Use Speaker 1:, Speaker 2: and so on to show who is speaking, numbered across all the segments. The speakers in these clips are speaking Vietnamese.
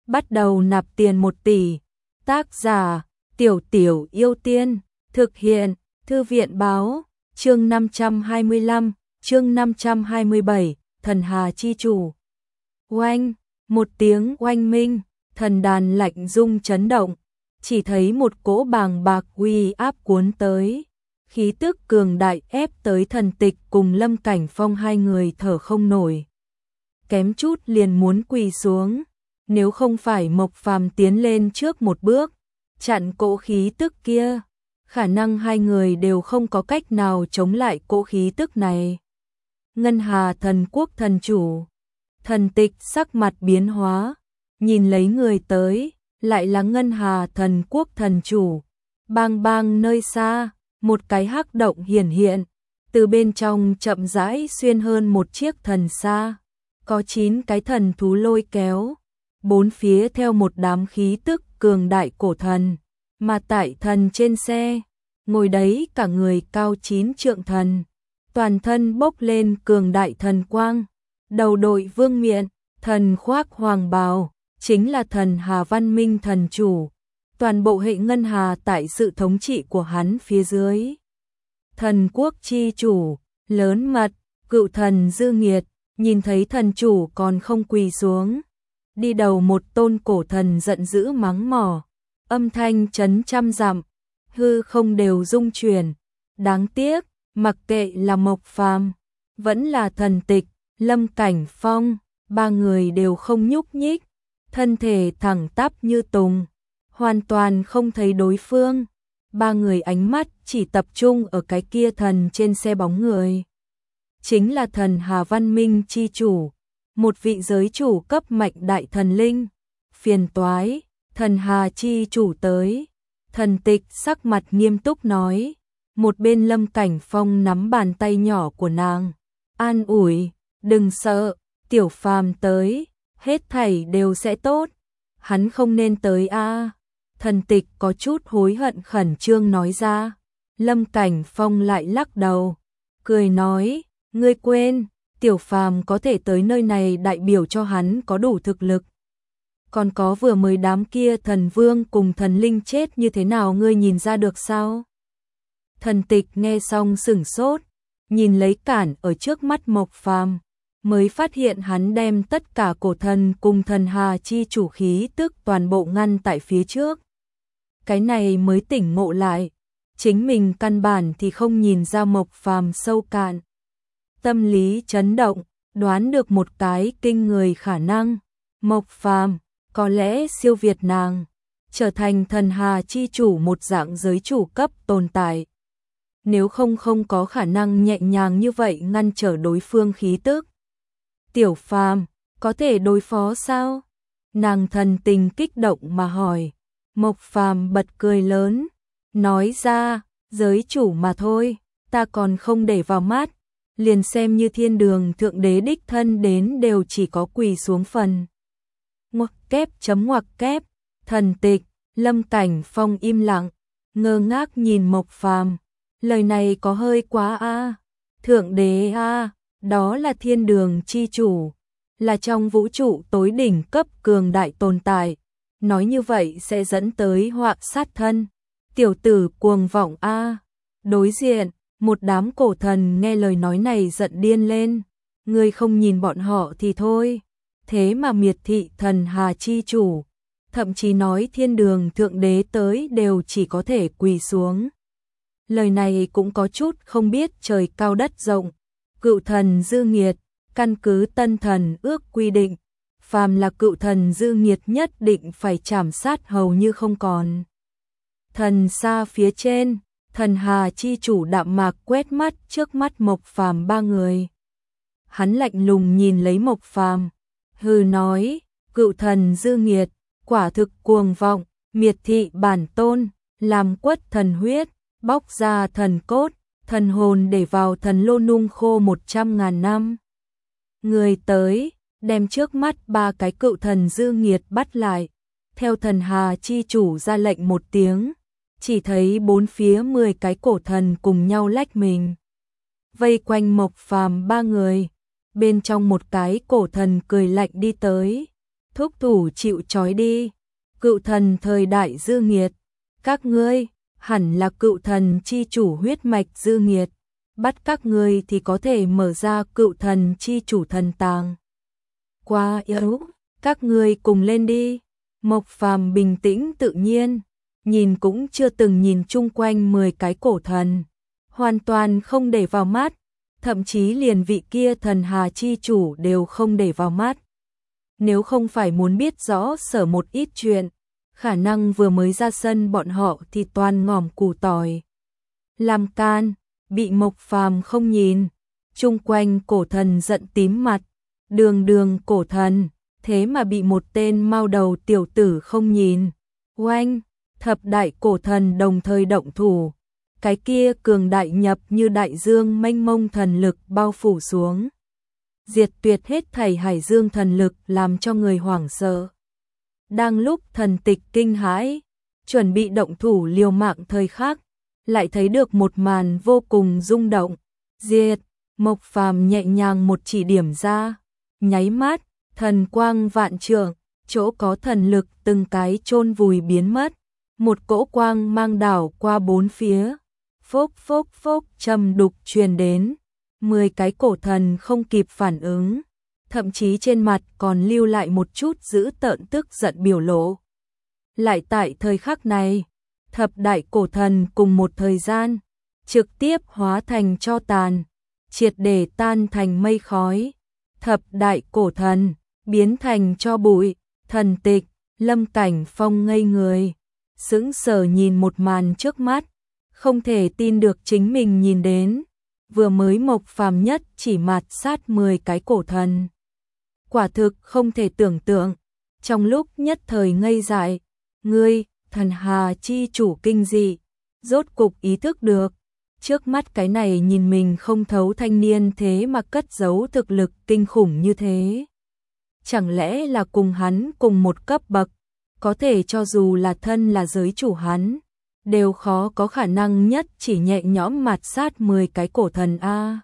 Speaker 1: bắt đầu nạp tiền 1 tỷ. Tác giả, Tiểu Tiểu Yêu Tiên, thực hiện, Thư viện báo, chương 525, chương 527, Thần Hà Chi Chủ. Oanh, một tiếng oanh minh, thần đàn lạnh rung chấn động, chỉ thấy một cỗ bàng bạc uy áp cuốn tới. Khí tức cường đại ép tới Thần Tịch cùng Lâm Cảnh Phong hai người thở không nổi. Kém chút liền muốn quỳ xuống, nếu không phải Mộc Phàm tiến lên trước một bước, chặn cỗ khí tức kia, khả năng hai người đều không có cách nào chống lại cỗ khí tức này. Ngân Hà Thần Quốc thần chủ, Thần Tịch sắc mặt biến hóa, nhìn lấy người tới, lại là Ngân Hà Thần Quốc thần chủ. Bang bang nơi xa, một cái hắc động hiển hiện, từ bên trong chậm rãi xuyên hơn một chiếc thần xa, có 9 cái thần thú lôi kéo, bốn phía theo một đám khí tức cường đại cổ thần, mà tại thần trên xe, ngồi đấy cả người cao 9 trượng thần, toàn thân bốc lên cường đại thần quang, đầu đội vương miện, thần khoác hoàng bào, chính là Thần Hà Văn Minh thần chủ. Toàn bộ hệ ngân hà tại sự thống trị của hắn phía dưới. Thần quốc chi chủ, lớn mật, cựu thần Dư Nghiệt, nhìn thấy thần chủ còn không quỳ xuống. Đi đầu một tôn cổ thần giận dữ mắng mỏ, âm thanh chấn trăm dặm, hư không đều rung chuyển. Đáng tiếc, mặc kệ là Mộc Phàm, vẫn là Thần Tịch, Lâm Cảnh Phong, ba người đều không nhúc nhích, thân thể thẳng tắp như tùng. Hoàn toàn không thấy đối phương, ba người ánh mắt chỉ tập trung ở cái kia thần trên xe bóng người. Chính là Thần Hà Văn Minh chi chủ, một vị giới chủ cấp mạnh đại thần linh. Phiền toái, Thần Hà chi chủ tới. Thần Tịch sắc mặt nghiêm túc nói, một bên Lâm Cảnh Phong nắm bàn tay nhỏ của nàng, an ủi, đừng sợ, Tiểu Phàm tới, hết thảy đều sẽ tốt. Hắn không nên tới a. Thần Tịch có chút hối hận khẩn trương nói ra. Lâm Cảnh Phong lại lắc đầu, cười nói, ngươi quên, Tiểu Phàm có thể tới nơi này đại biểu cho hắn có đủ thực lực. Còn có vừa mới đám kia thần vương cùng thần linh chết như thế nào ngươi nhìn ra được sao? Thần Tịch nghe xong sửng sốt, nhìn lấy cản ở trước mắt Mộc Phàm, mới phát hiện hắn đem tất cả cổ thần cùng Thần Hà chi chủ khí tức toàn bộ ngăn tại phía trước. Cái này mới tỉnh ngộ lại, chính mình căn bản thì không nhìn ra Mộc Phàm sâu cạn. Tâm lý chấn động, đoán được một cái kinh người khả năng, Mộc Phàm có lẽ siêu việt nàng, trở thành Thần Hà chi chủ một dạng giới chủ cấp tồn tại. Nếu không có khả năng nhẹ nhàng như vậy ngăn trở đối phương khí tức. Tiểu Phàm có thể đối phó sao? Nàng thần tình kích động mà hỏi. Mộc Phàm bật cười lớn, nói ra, giới chủ mà thôi, ta còn không để vào mắt, liền xem như thiên đường thượng đế đích thân đến đều chỉ có quỳ xuống phần. Ngoặc kép chấm ngoặc kép, Thần Tịch, Lâm Cảnh Phong im lặng, ngơ ngác nhìn Mộc Phàm, lời này có hơi quá a. Thượng đế a, đó là thiên đường chi chủ, là trong vũ trụ tối đỉnh cấp cường đại tồn tại. Nói như vậy sẽ dẫn tới họa sát thân. Tiểu tử cuồng vọng a. Đối diện, một đám cổ thần nghe lời nói này giận điên lên. Ngươi không nhìn bọn họ thì thôi, thế mà miệt thị Thần Hà chi chủ, thậm chí nói thiên đường thượng đế tới đều chỉ có thể quỳ xuống. Lời này cũng có chút không biết trời cao đất rộng. Cựu thần Dư Nghiệt, căn cứ tân thần ước quy định, phàm là cựu thần Dư Nghiệt nhất định phải trảm sát hầu như không còn. Thần xa phía trên, Thần Hà chi chủ đạm mạc quét mắt trước mắt Mộc Phàm ba người. Hắn lạnh lùng nhìn lấy Mộc Phàm, hừ nói, cựu thần Dư Nghiệt, quả thực cuồng vọng, miệt thị bản tôn, làm quất thần huyết, bóc ra thần cốt, thần hồn để vào thần lô nung khô 100.000 năm. Người tới, đem trước mắt ba cái cựu thần Dư Nghiệt bắt lại, theo Thần Hà chi chủ ra lệnh một tiếng, chỉ thấy bốn phía 10 cái cổ thần cùng nhau lách mình, vây quanh Mộc Phàm ba người. Bên trong một cái cổ thần cười lạnh đi tới, thúc thủ chịu trói đi. Cựu thần thời đại dư nghiệt, các ngươi hẳn là cựu thần chi chủ huyết mạch dư nghiệt, bắt các ngươi thì có thể mở ra cựu thần chi chủ thần tàng. Quá yếu, các ngươi cùng lên đi. Mộc Phàm bình tĩnh tự nhiên, nhìn cũng chưa từng nhìn chung quanh 10 cái cổ thần, hoàn toàn không để vào mắt, thậm chí liền vị kia thần hà chi chủ đều không để vào mắt. Nếu không phải muốn biết rõ sở một ít chuyện, khả năng vừa mới ra sân bọn họ thì toàn ngòm củ tỏi. Làm can, bị Mộc Phàm không nhìn, chung quanh cổ thần giận tím mặt, đường cổ thần, thế mà bị một tên mao đầu tiểu tử không nhìn. Oanh, thập đại cổ thần đồng thời động thủ, cái kia cường đại nhập như đại dương mênh mông thần lực bao phủ xuống, diệt tuyệt hết thảy hải dương thần lực làm cho người hoảng sợ. Đang lúc thần tịch kinh hãi, chuẩn bị động thủ liều mạng thời khắc, lại thấy được một màn vô cùng rung động. Diệt, Mộc Phàm nhẹ nhàng một chỉ điểm ra, nháy mắt, thần quang vạn trượng, chỗ có thần lực từng cái chôn vùi biến mất, một cỗ quang mang đảo qua bốn phía. Phốc phốc phốc trầm đục truyền đến, 10 cái cổ thần không kịp phản ứng, thậm chí trên mặt còn lưu lại một chút dữ tợn tức giận biểu lộ. Lại tại thời khắc này, thập đại cổ thần cùng một thời gian, trực tiếp hóa thành tro tàn, triệt để tan thành mây khói. Thập đại cổ thần, biến thành tro bụi, thần tịch, Lâm Cảnh Phong ngây người, sững sờ nhìn một màn trước mắt, không thể tin được chính mình nhìn đến. Vừa mới Mộc Phàm nhất chỉ mạt sát 10 cái cổ thần. Quả thực không thể tưởng tượng, trong lúc nhất thời ngây dại, ngươi, thần hà chi chủ kinh dị, rốt cục ý thức được, trước mắt cái này nhìn mình không thấu thanh niên thế mà cất giấu thực lực kinh khủng như thế. Chẳng lẽ là cùng hắn cùng một cấp bậc, có thể cho dù là thân là giới chủ hắn, đều khó có khả năng nhất chỉ nhẹ nhõm mạt sát 10 cái cổ thần a.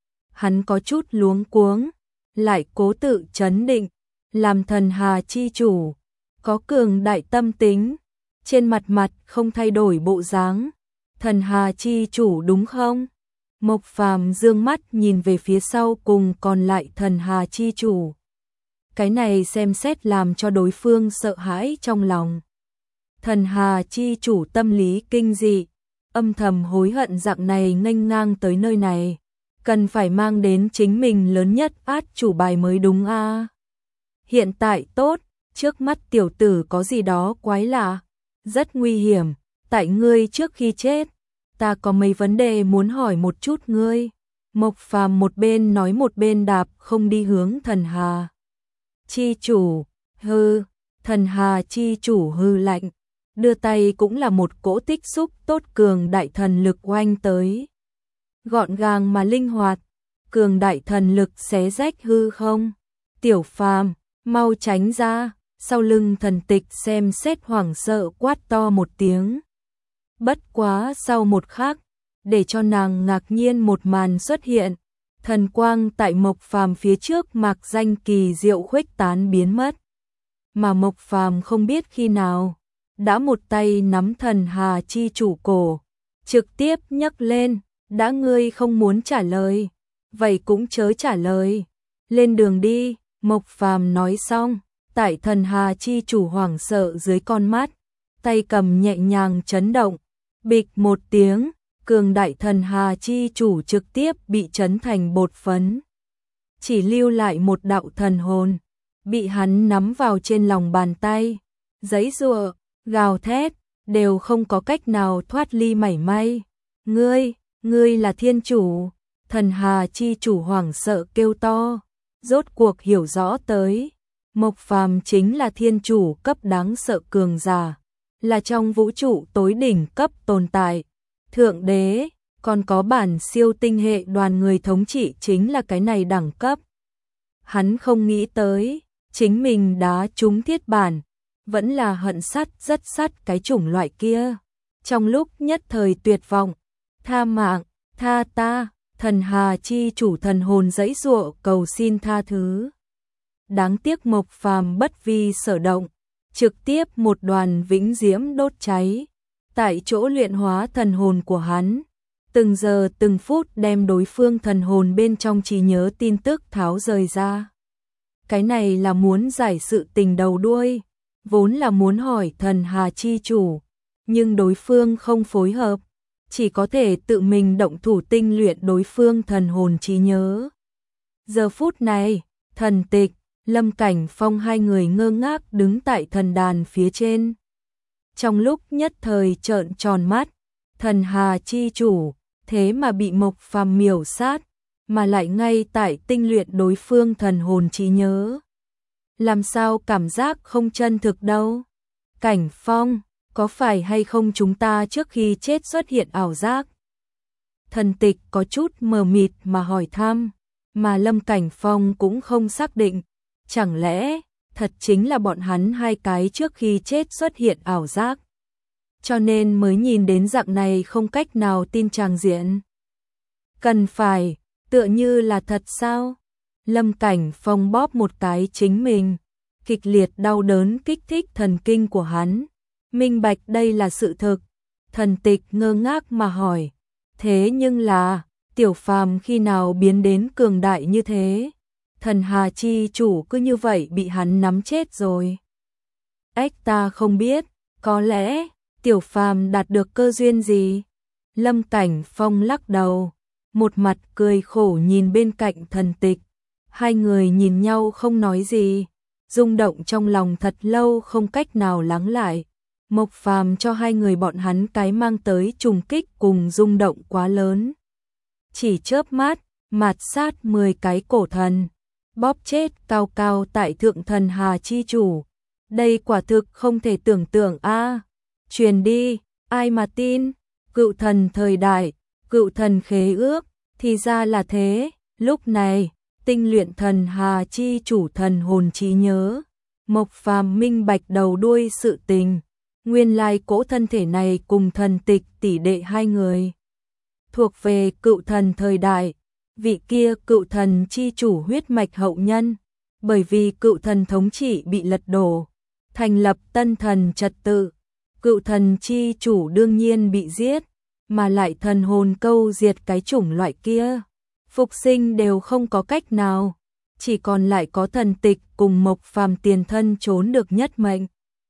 Speaker 1: Hắn có chút luống cuống, lại cố tự trấn định, làm thần hà chi chủ, có cường đại tâm tính, trên mặt không thay đổi bộ dáng. Thần hà chi chủ đúng không? Mộc Phàm dương mắt nhìn về phía sau cùng còn lại thần hà chi chủ. Cái này xem xét làm cho đối phương sợ hãi trong lòng. Thần hà chi chủ tâm lý kinh dị, âm thầm hối hận dạng này nghênh ngang tới nơi này, cần phải mang đến chính mình lớn nhất át chủ bài mới đúng a. Hiện tại tốt, trước mắt tiểu tử có gì đó quái lạ, rất nguy hiểm, tại ngươi trước khi chết, ta có mấy vấn đề muốn hỏi một chút ngươi. Mộc Phàm một bên nói một bên đạp không đi hướng thần hà chi chủ. Hư, thần hà chi chủ hư lạnh, đưa tay cũng là một cỗ tích xúc tốt cường đại thần lực oanh tới. Gọn gàng mà linh hoạt, cường đại thần lực xé rách hư không. Tiểu Phàm, mau tránh ra, sau lưng thần tịch xem xét hoảng sợ quát to một tiếng. Bất quá sau một khắc, để cho nàng ngạc nhiên một màn xuất hiện, thần quang tại Mộc Phàm phía trước mạc danh kỳ diệu khuếch tán biến mất. Mà Mộc Phàm không biết khi nào, đã một tay nắm thần hà chi chủ cổ, trực tiếp nhấc lên, đã ngươi không muốn trả lời, vậy cũng chớ trả lời, lên đường đi. Mộc Phàm nói xong, tại thần hà chi chủ hoảng sợ dưới con mắt, tay cầm nhẹ nhàng chấn động, bịch một tiếng, cường đại thần hà chi chủ trực tiếp bị chấn thành bột phấn. Chỉ lưu lại một đạo thần hồn, bị hắn nắm vào trên lòng bàn tay, giãy giụa, gào thét, đều không có cách nào thoát ly mảy may. Ngươi là thiên chủ, thần hà chi chủ hoảng sợ kêu to, rốt cuộc hiểu rõ tới. Mộc Phàm chính là thiên chủ cấp đáng sợ cường giả, là trong vũ trụ tối đỉnh cấp tồn tại, thượng đế, còn có bản siêu tinh hệ đoàn người thống trị chính là cái này đẳng cấp. Hắn không nghĩ tới, chính mình đá trúng thiết bản, vẫn là hận sắt rất sắt cái chủng loại kia. Trong lúc nhất thời tuyệt vọng, tha mạng, tha ta, thần hà chi chủ thần hồn giãy giụa cầu xin tha thứ. đáng tiếc Mộc Phàm bất vi sở động, trực tiếp một đoàn vĩnh diễm đốt cháy tại chỗ luyện hóa thần hồn của hắn, từng giờ từng phút đem đối phương thần hồn bên trong trí nhớ tin tức tháo rời ra. Cái này là muốn giải sự tình đầu đuôi, vốn là muốn hỏi Thần Hà chi chủ, nhưng đối phương không phối hợp, chỉ có thể tự mình động thủ tinh luyện đối phương thần hồn trí nhớ. Giờ phút này, Thần Tịch, Lâm Cảnh Phong hai người ngơ ngác đứng tại thần đàn phía trên. Trong lúc nhất thời trợn tròn mắt, Thần Hà chi chủ, thế mà bị Mộc Phàm miểu sát, mà lại ngay tại tinh luyện đối phương thần hồn trí nhớ. Làm sao cảm giác không chân thực đâu? Cảnh Phong, có phải hay không chúng ta trước khi chết xuất hiện ảo giác? Thần Tịch có chút mờ mịt mà hỏi thăm, mà Lâm Cảnh Phong cũng không xác định, chẳng lẽ thật chính là bọn hắn hai cái trước khi chết xuất hiện ảo giác, cho nên mới nhìn đến dạng này không cách nào tin tràng diện. Cần phải, tựa như là thật sao? Lâm Cảnh Phong bóp một cái chính mình, kịch liệt đau đớn kích thích thần kinh của hắn, minh bạch đây là sự thực. Thần Tịch ngơ ngác mà hỏi, thế nhưng là, Tiểu Phàm khi nào biến đến cường đại như thế? Thần Hà chi chủ cứ như vậy bị hắn nắm chết rồi. Ếch ta không biết, có lẽ Tiểu Phàm đạt được cơ duyên gì? Lâm Cảnh Phong lắc đầu, một mặt cười khổ nhìn bên cạnh Thần Tịch. Hai người nhìn nhau không nói gì, rung động trong lòng thật lâu không cách nào lắng lại. Mộc Phàm cho hai người bọn hắn cái mang tới trùng kích cùng rung động quá lớn. Chỉ chớp mắt, mạt sát 10 cái cổ thần, bóp chết cao cao tại thượng Thần Hà chi chủ. Đây quả thực không thể tưởng tượng a. Truyền đi, ai mà tin? Cựu thần thời đại, cựu thần khế ước, thì ra là thế. Lúc này, tinh luyện Thần Hà chi chủ thần hồn trí nhớ, Mộc Phàm minh bạch đầu đuôi sự tình. Nguyên lai cỗ thân thể này cùng Thần Tịch tỷ đệ hai người thuộc về cựu thần thời đại, vị kia cựu thần chi chủ huyết mạch hậu nhân, bởi vì cựu thần thống trị bị lật đổ, thành lập tân thần trật tự, cựu thần chi chủ đương nhiên bị giết, mà lại thần hồn câu diệt cái chủng loại kia, phục sinh đều không có cách nào, chỉ còn lại có Thần Tịch cùng Mộc Phàm tiền thân trốn được nhất mệnh.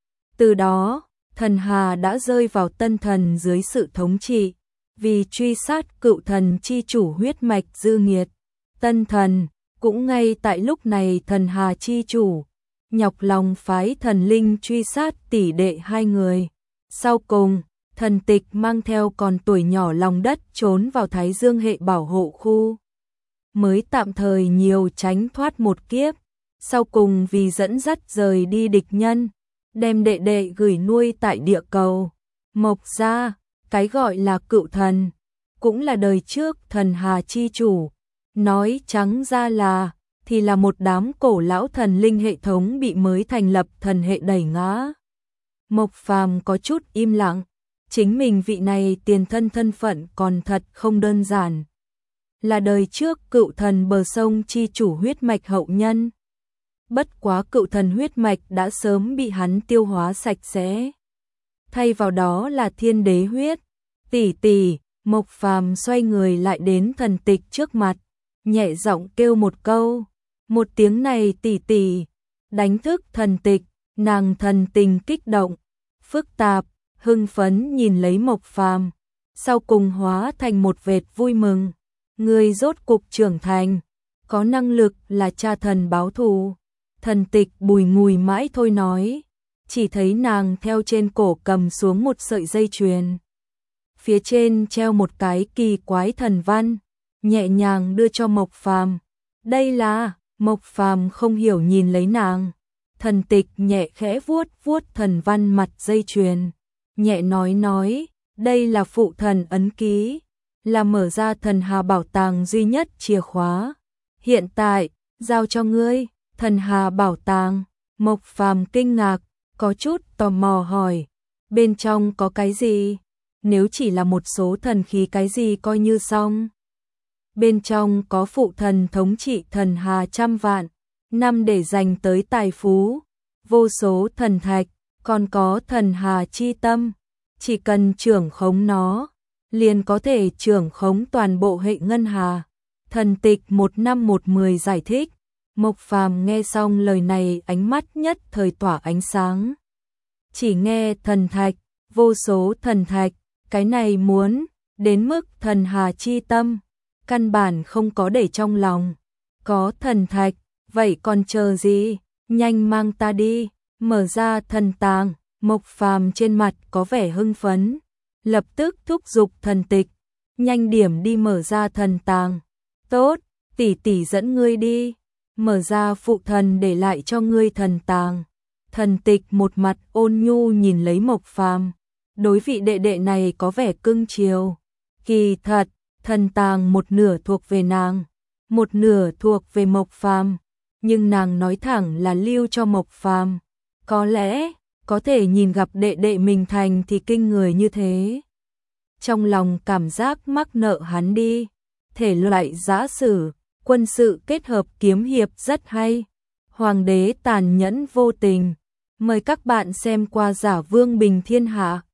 Speaker 1: Từ đó, Thần Hà đã rơi vào tân thần dưới sự thống trị, vì truy sát cựu thần chi chủ huyết mạch dư nghiệt. Tân thần, cũng ngay tại lúc này Thần Hà chi chủ, nhọc lòng phái thần linh truy sát tỷ đệ hai người. Sau cùng, Thần Tịch mang theo còn tuổi nhỏ lòng đất trốn vào Thái Dương hệ bảo hộ khu, mới tạm thời nhiều tránh thoát một kiếp. Sau cùng vì dẫn dắt rời đi địch nhân, đem đệ đệ gửi nuôi tại địa cầu. Mộc gia, cái gọi là cựu thần, cũng là đời trước Thần Hà chi chủ. Nói trắng ra là, thì là một đám cổ lão thần linh hệ thống bị mới thành lập thần hệ đẩy ngã. Mộc Phàm có chút im lặng, chính mình vị này tiền thân thân phận còn thật không đơn giản. Là đời trước cựu thần bờ sông chi chủ huyết mạch hậu nhân. Bất quá cựu thần huyết mạch đã sớm bị hắn tiêu hóa sạch sẽ. Thay vào đó là thiên đế huyết. Tỷ tỷ, Mộc Phàm xoay người lại đến Thần Tịch trước mặt, nhẹ giọng kêu một câu. Một tiếng này tỷ tỷ, đánh thức Thần Tịch, nàng thần tình kích động, phức tạp, hưng phấn nhìn lấy Mộc Phàm, sau cùng hóa thành một vệt vui mừng. Người rốt cục trưởng thành, có năng lực là cha thần báo thù. Thần Tịch bùi ngùi mãi thôi nói, chỉ thấy nàng theo trên cổ cầm xuống một sợi dây chuyền. Phía trên treo một cái kỳ quái thần văn, nhẹ nhàng đưa cho Mộc Phàm. Đây là, Mộc Phàm không hiểu nhìn lấy nàng. Thần Tịch nhẹ khẽ vuốt vuốt thần văn mặt dây chuyền, nhẹ nói, đây là phụ thần ấn ký, là mở ra Thần Hà bảo tàng duy nhất chìa khóa. Hiện tại, giao cho ngươi. Thần Hà bảo tàng. Mộc Phàm kinh ngạc, có chút tò mò hỏi, bên trong có cái gì? Nếu chỉ là một số thần khí cái gì coi như xong. Bên trong có phụ thần thống trị Thần Hà trăm vạn, năm để dành tới tài phú, vô số thần thạch, còn có thần hà chi tâm, chỉ cần trưởng khống nó, liền có thể trưởng khống toàn bộ hệ ngân hà. Thần tịch 1510 giải thích. Mộc Phàm nghe xong lời này ánh mắt nhất thời tỏa ánh sáng. Chỉ nghe thần thạch, vô số thần thạch, cái này muốn đến mức thần hà chi tâm, căn bản không có để trong lòng. Có thần thạch, vậy còn chờ gì, nhanh mang ta đi, mở ra thần tàng. Mộc Phàm trên mặt có vẻ hưng phấn, lập tức thúc giục thần tịch, nhanh điểm đi mở ra thần tàng. Tốt, tỷ tỷ dẫn ngươi đi, mở ra phụ thần để lại cho ngươi thần tàng. Thần tịch một mặt ôn nhu nhìn lấy Mộc Phàm, đối vị đệ đệ này có vẻ cưng chiều. Kỳ thật, thần tàng một nửa thuộc về nàng, một nửa thuộc về Mộc Phàm, nhưng nàng nói thẳng là lưu cho Mộc Phàm. Có lẽ có thể nhìn gặp đệ đệ mình thành thì kinh người như thế. Trong lòng cảm giác mắc nợ hắn đi. Thể loại giã sử, quân sự kết hợp kiếm hiệp rất hay. Hoàng đế tàn nhẫn vô tình. Mời các bạn xem qua Giả Vương Bình Thiên Hạ.